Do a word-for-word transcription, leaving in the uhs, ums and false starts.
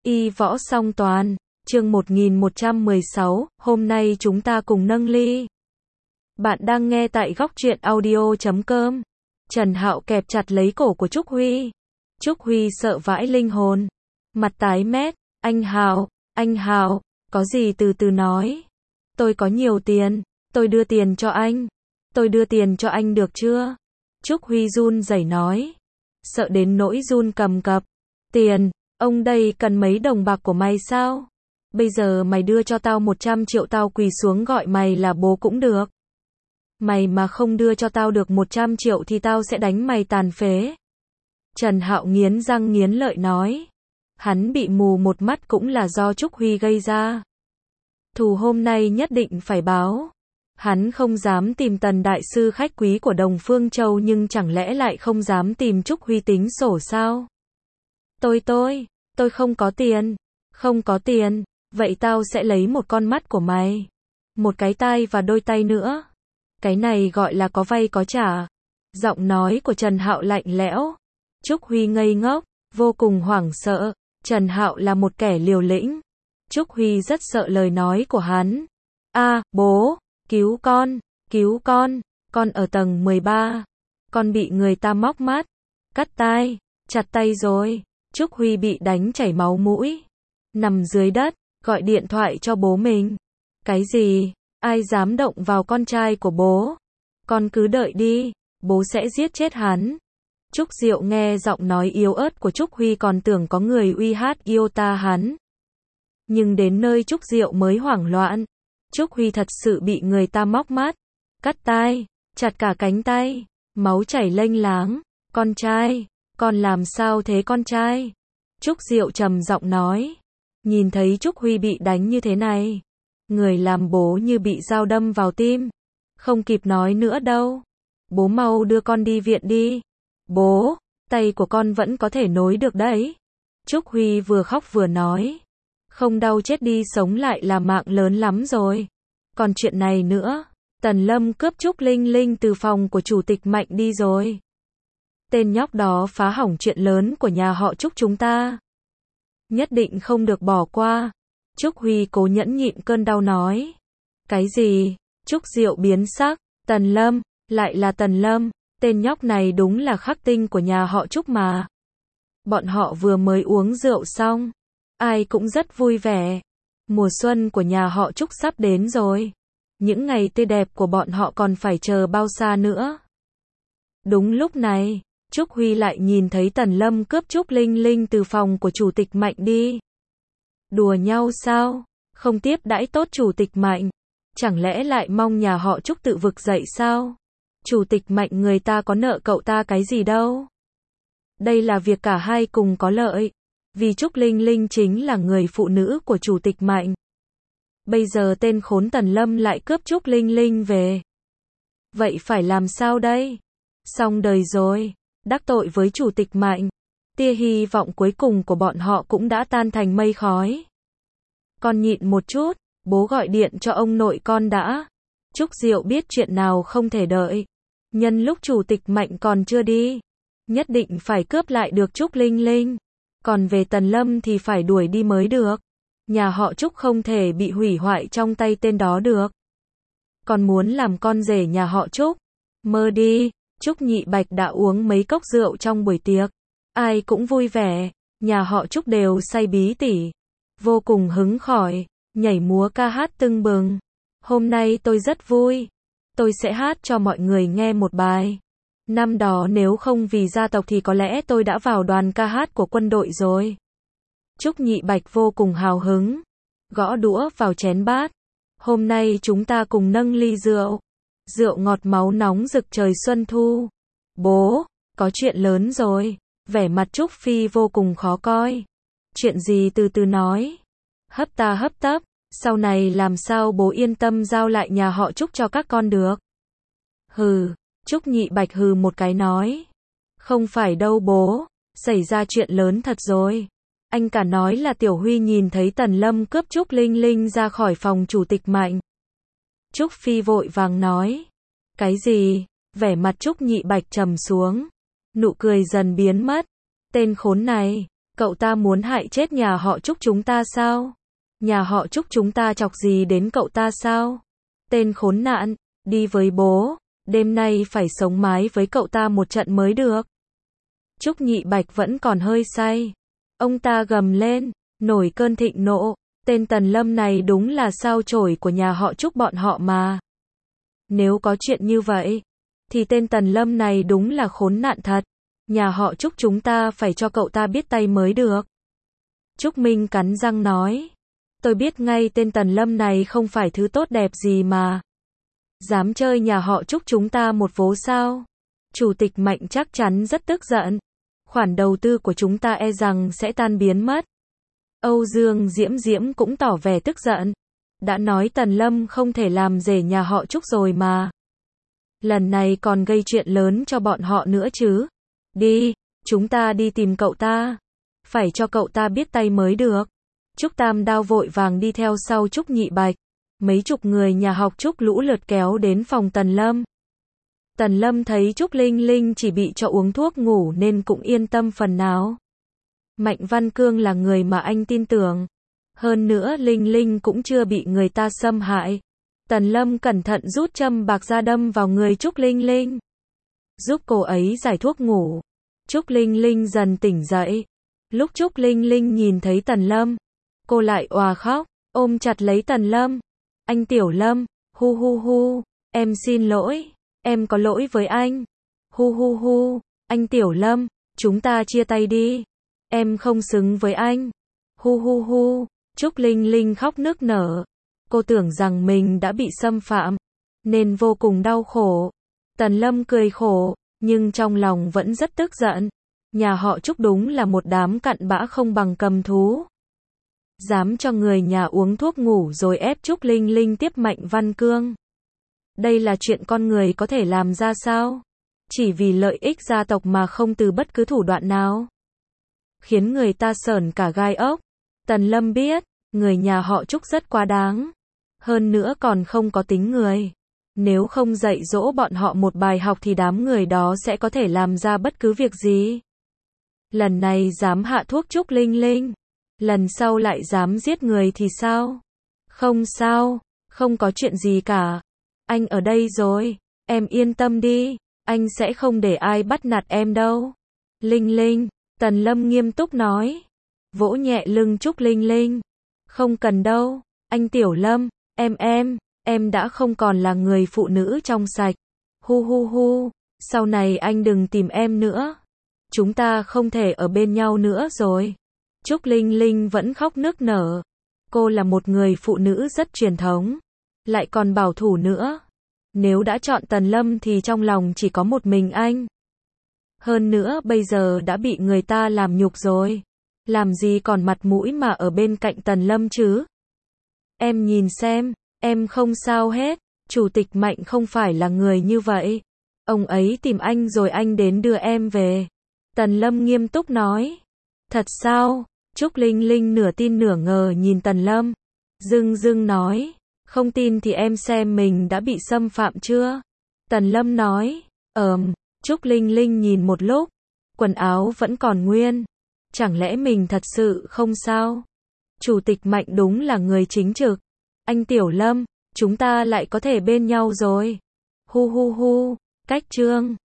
Y võ song toàn, chương một nghìn một trăm mười sáu, hôm nay chúng ta cùng nâng ly. Bạn đang nghe tại góc truyện audio chấm com. Trần Hạo kẹp chặt lấy cổ của Trúc Huy. Trúc Huy sợ vãi linh hồn. Mặt tái mét, anh Hạo, anh Hạo, có gì từ từ nói. Tôi có nhiều tiền, tôi đưa tiền cho anh. Tôi đưa tiền cho anh được chưa? Trúc Huy run rẩy nói. Sợ đến nỗi run cầm cập. Tiền, ông đây cần mấy đồng bạc của mày sao? Bây giờ mày đưa cho tao một trăm triệu tao quỳ xuống gọi mày là bố cũng được. Mày mà không đưa cho tao được một trăm triệu thì tao sẽ đánh mày tàn phế. Trần Hạo nghiến răng nghiến lợi nói. Hắn bị mù một mắt cũng là do Trúc Huy gây ra. Thù hôm nay nhất định phải báo. Hắn không dám tìm Tần đại sư khách quý của Đồng Phương Châu nhưng chẳng lẽ lại không dám tìm Trúc Huy tính sổ sao? Tôi tôi, tôi không có tiền. Không có tiền, vậy tao sẽ lấy một con mắt của mày. Một cái tai và đôi tay nữa. Cái này gọi là có vay có trả. Giọng nói của Trần Hạo lạnh lẽo. Trúc Huy ngây ngốc, vô cùng hoảng sợ. Trần Hạo là một kẻ liều lĩnh. Trúc Huy rất sợ lời nói của hắn. A, bố, cứu con, cứu con, con ở tầng mười ba. Con bị người ta móc mắt, cắt tai, chặt tay rồi. Trúc Huy bị đánh chảy máu mũi. Nằm dưới đất, gọi điện thoại cho bố mình. Cái gì? Ai dám động vào con trai của bố? Con cứ đợi đi, bố sẽ giết chết hắn. Trúc Diệu nghe giọng nói yếu ớt của Trúc Huy còn tưởng có người uy hát yêu ta hắn. Nhưng đến nơi Trúc Diệu mới hoảng loạn. Trúc Huy thật sự bị người ta móc mắt, cắt tai, chặt cả cánh tay, máu chảy lênh láng. Con trai, con làm sao thế con trai? Trúc Diệu trầm giọng nói. Nhìn thấy Trúc Huy bị đánh như thế này, người làm bố như bị dao đâm vào tim. Không kịp nói nữa đâu. Bố mau đưa con đi viện đi. Bố, tay của con vẫn có thể nối được đấy. Trúc Huy vừa khóc vừa nói. Không đau chết đi sống lại là mạng lớn lắm rồi. Còn chuyện này nữa, Tần Lâm cướp Trúc Linh Linh từ phòng của chủ tịch Mạnh đi rồi. Tên nhóc đó phá hỏng chuyện lớn của nhà họ Trúc chúng ta. Nhất định không được bỏ qua. Trúc Huy cố nhẫn nhịn cơn đau nói. Cái gì? Trúc Diệu biến sắc. Tần Lâm, lại là Tần Lâm. Tên nhóc này đúng là khắc tinh của nhà họ Trúc mà. Bọn họ vừa mới uống rượu xong. Ai cũng rất vui vẻ. Mùa xuân của nhà họ Trúc sắp đến rồi. Những ngày tươi đẹp của bọn họ còn phải chờ bao xa nữa. Đúng lúc này, Trúc Huy lại nhìn thấy Tần Lâm cướp Trúc Linh Linh từ phòng của chủ tịch Mạnh đi. Đùa nhau sao? Không tiếp đãi tốt chủ tịch Mạnh. Chẳng lẽ lại mong nhà họ Trúc tự vực dậy sao? Chủ tịch Mạnh người ta có nợ cậu ta cái gì đâu. Đây là việc cả hai cùng có lợi. Vì Trúc Linh Linh chính là người phụ nữ của chủ tịch Mạnh. Bây giờ tên khốn Tần Lâm lại cướp Trúc Linh Linh về. Vậy phải làm sao đây? Xong đời rồi. Đắc tội với chủ tịch Mạnh. Tia hy vọng cuối cùng của bọn họ cũng đã tan thành mây khói. Con nhịn một chút, bố gọi điện cho ông nội con đã. Trúc Diệu biết chuyện nào không thể đợi. Nhân lúc chủ tịch Mạnh còn chưa đi, nhất định phải cướp lại được Trúc Linh Linh. Còn về Tần Lâm thì phải đuổi đi mới được. Nhà họ Trúc không thể bị hủy hoại trong tay tên đó được. Còn muốn làm con rể nhà họ Trúc? Mơ đi. Trúc Nhị Bạch đã uống mấy cốc rượu trong buổi tiệc. Ai cũng vui vẻ. Nhà họ Trúc đều say bí tỉ. Vô cùng hứng khởi. Nhảy múa ca hát tưng bừng. Hôm nay tôi rất vui. Tôi sẽ hát cho mọi người nghe một bài. Năm đó nếu không vì gia tộc thì có lẽ tôi đã vào đoàn ca hát của quân đội rồi. Trúc Nhị Bạch vô cùng hào hứng. Gõ đũa vào chén bát. Hôm nay chúng ta cùng nâng ly rượu. Rượu ngọt máu nóng rực trời xuân thu. Bố, có chuyện lớn rồi. Vẻ mặt Trúc Phi vô cùng khó coi. Chuyện gì từ từ nói. Hấp ta hấp tấp. Sau này làm sao bố yên tâm giao lại nhà họ Trúc cho các con được. Hừ. Trúc Nhị Bạch hừ một cái nói. Không phải đâu bố. Xảy ra chuyện lớn thật rồi. Anh cả nói là Tiểu Huy nhìn thấy Tần Lâm cướp Trúc Linh Linh ra khỏi phòng chủ tịch Mạnh. Trúc Phi vội vàng nói. Cái gì? Vẻ mặt Trúc Nhị Bạch trầm xuống. Nụ cười dần biến mất. Tên khốn này. Cậu ta muốn hại chết nhà họ Trúc chúng ta sao? Nhà họ Trúc chúng ta chọc gì đến cậu ta sao? Tên khốn nạn, đi với bố, đêm nay phải sống mái với cậu ta một trận mới được. Trúc Nhị Bạch vẫn còn hơi say. Ông ta gầm lên, nổi cơn thịnh nộ, tên Tần Lâm này đúng là sao chổi của nhà họ Trúc bọn họ mà. Nếu có chuyện như vậy, thì tên Tần Lâm này đúng là khốn nạn thật. Nhà họ Trúc chúng ta phải cho cậu ta biết tay mới được. Trúc Minh cắn răng nói. Tôi biết ngay tên Tần Lâm này không phải thứ tốt đẹp gì mà. Dám chơi nhà họ Trúc chúng ta một vố sao? Chủ tịch Mạnh chắc chắn rất tức giận. Khoản đầu tư của chúng ta e rằng sẽ tan biến mất. Âu Dương Diễm Diễm cũng tỏ vẻ tức giận. Đã nói Tần Lâm không thể làm rể nhà họ Trúc rồi mà. Lần này còn gây chuyện lớn cho bọn họ nữa chứ. Đi, chúng ta đi tìm cậu ta. Phải cho cậu ta biết tay mới được. Trúc Tam Đao vội vàng đi theo sau Trúc Nhị Bạch. Mấy chục người nhà học Trúc lũ lượt kéo đến phòng Tần Lâm. Tần Lâm thấy Trúc Linh Linh chỉ bị cho uống thuốc ngủ nên cũng yên tâm phần nào. Mạnh Văn Cương là người mà anh tin tưởng. Hơn nữa Linh Linh cũng chưa bị người ta xâm hại. Tần Lâm cẩn thận rút châm bạc ra đâm vào người Trúc Linh Linh. Giúp cô ấy giải thuốc ngủ. Trúc Linh Linh dần tỉnh dậy. Lúc Trúc Linh Linh nhìn thấy Tần Lâm, cô lại òa khóc, ôm chặt lấy Tần Lâm. Anh Tiểu Lâm, hu hu hu, em xin lỗi, em có lỗi với anh. Hu hu hu, anh Tiểu Lâm, chúng ta chia tay đi. Em không xứng với anh. Hu hu hu, Trúc Linh Linh khóc nức nở. Cô tưởng rằng mình đã bị xâm phạm, nên vô cùng đau khổ. Tần Lâm cười khổ, nhưng trong lòng vẫn rất tức giận. Nhà họ Trúc đúng là một đám cặn bã không bằng cầm thú. Dám cho người nhà uống thuốc ngủ rồi ép Trúc Linh Linh tiếp Mạnh Văn Cương. Đây là chuyện con người có thể làm ra sao? Chỉ vì lợi ích gia tộc mà không từ bất cứ thủ đoạn nào. Khiến người ta sởn cả gai ốc. Tần Lâm biết, người nhà họ Trúc rất quá đáng. Hơn nữa còn không có tính người. Nếu không dạy dỗ bọn họ một bài học thì đám người đó sẽ có thể làm ra bất cứ việc gì. Lần này dám hạ thuốc Trúc Linh Linh. Lần sau lại dám giết người thì sao? Không sao, không có chuyện gì cả. Anh ở đây rồi, em yên tâm đi, anh sẽ không để ai bắt nạt em đâu. Linh Linh, Tần Lâm nghiêm túc nói. Vỗ nhẹ lưng Trúc Linh Linh. Không cần đâu, anh Tiểu Lâm, em em, em đã không còn là người phụ nữ trong sạch. Hu hu hu, sau này anh đừng tìm em nữa. Chúng ta không thể ở bên nhau nữa rồi. Trúc Linh Linh vẫn khóc nức nở. Cô là một người phụ nữ rất truyền thống, lại còn bảo thủ nữa. Nếu đã chọn Tần Lâm thì trong lòng chỉ có một mình anh. Hơn nữa bây giờ đã bị người ta làm nhục rồi. Làm gì còn mặt mũi mà ở bên cạnh Tần Lâm chứ? Em nhìn xem, em không sao hết. Chủ tịch Mạnh không phải là người như vậy. Ông ấy tìm anh rồi anh đến đưa em về. Tần Lâm nghiêm túc nói. Thật sao? Trúc Linh Linh nửa tin nửa ngờ nhìn Tần Lâm. Dưng dưng nói. Không tin thì em xem mình đã bị xâm phạm chưa? Tần Lâm nói. Ờm, Trúc Linh Linh nhìn một lúc. Quần áo vẫn còn nguyên. Chẳng lẽ mình thật sự không sao? Chủ tịch Mạnh đúng là người chính trực. Anh Tiểu Lâm, chúng ta lại có thể bên nhau rồi. Hu hu hu, cách chương.